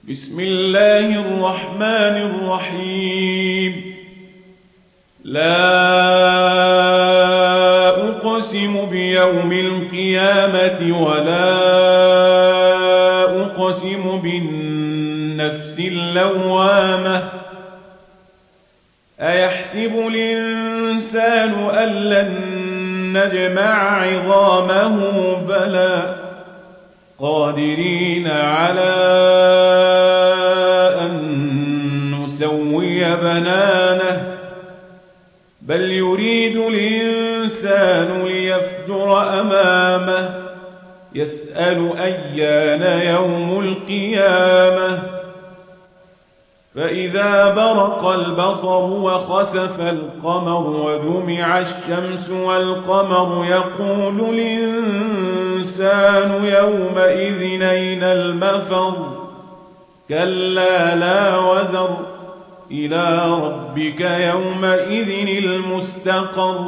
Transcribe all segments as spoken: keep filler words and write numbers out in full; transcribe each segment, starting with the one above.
بسم الله الرحمن الرحيم. لا أقسم بيوم القيامة ولا أقسم بالنفس اللوامة أيحسب الإنسان أن لن نجمع عظامه بلى قادرين على أن نسوي بنانه بل يريد الإنسان ليفجر أمامه يسأل أيان يوم القيامة فإذا برق البصر وخسف القمر وجمع الشمس والقمر يقول الإنسان يومئذ أين المفر كلا لا وزر إلى ربك يومئذ المستقر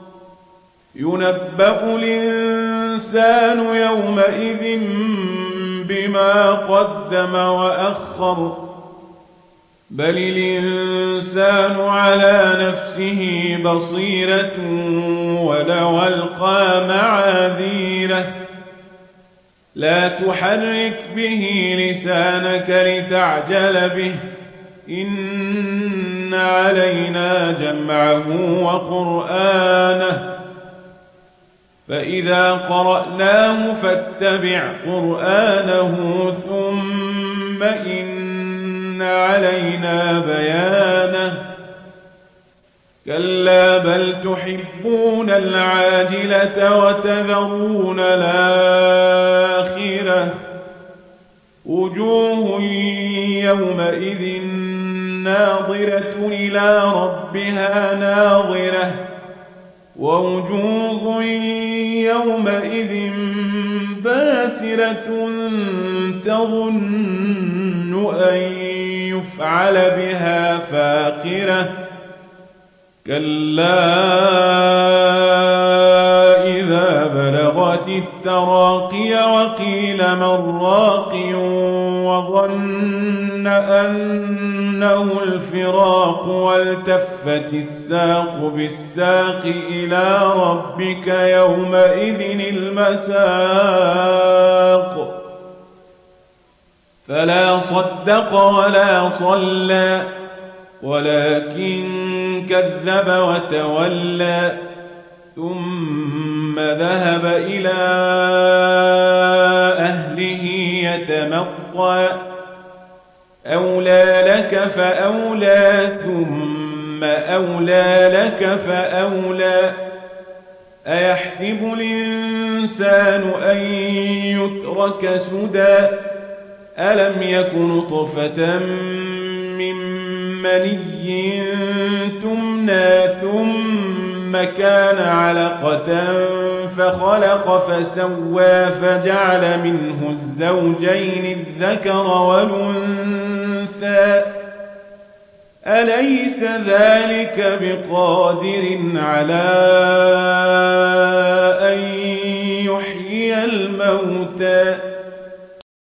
ينبأ الإنسان يومئذ بما قدم وأخر بل الإنسان على نفسه بصيرة ولو ألقى معاذيره لا تحرك به لسانك لتعجل به إن علينا جمعه وقرآنه فإذا قرأناه فاتبع قرآنه ثم إن إن علينا بيانه كلا بل تحبون العاجلة وتذرون الآخرة وجوه يومئذ ناظرة إلى ربها ناظرة ووجوه يومئذ باسرة تظن أن يفعل بها فاقرة كلا إذا بلغت التراقي وقيل من راق وظن أنه الفراق والتفت الساق بالساق إلى ربك يومئذ المساق فلا صدق ولا صلى ولكن كذب وتولى ثم ذهب إلى أهله يتمطى أولى لك فأولى ثم أولى لك فأولى أيحسب الإنسان أن يترك سدى ألم يك نطفة من مني تمنى ثم كان علقة فخلق فسوى فجعل منه الزوجين الذكر والأنثى أليس ذلك بقادر على أن يحيي الموتى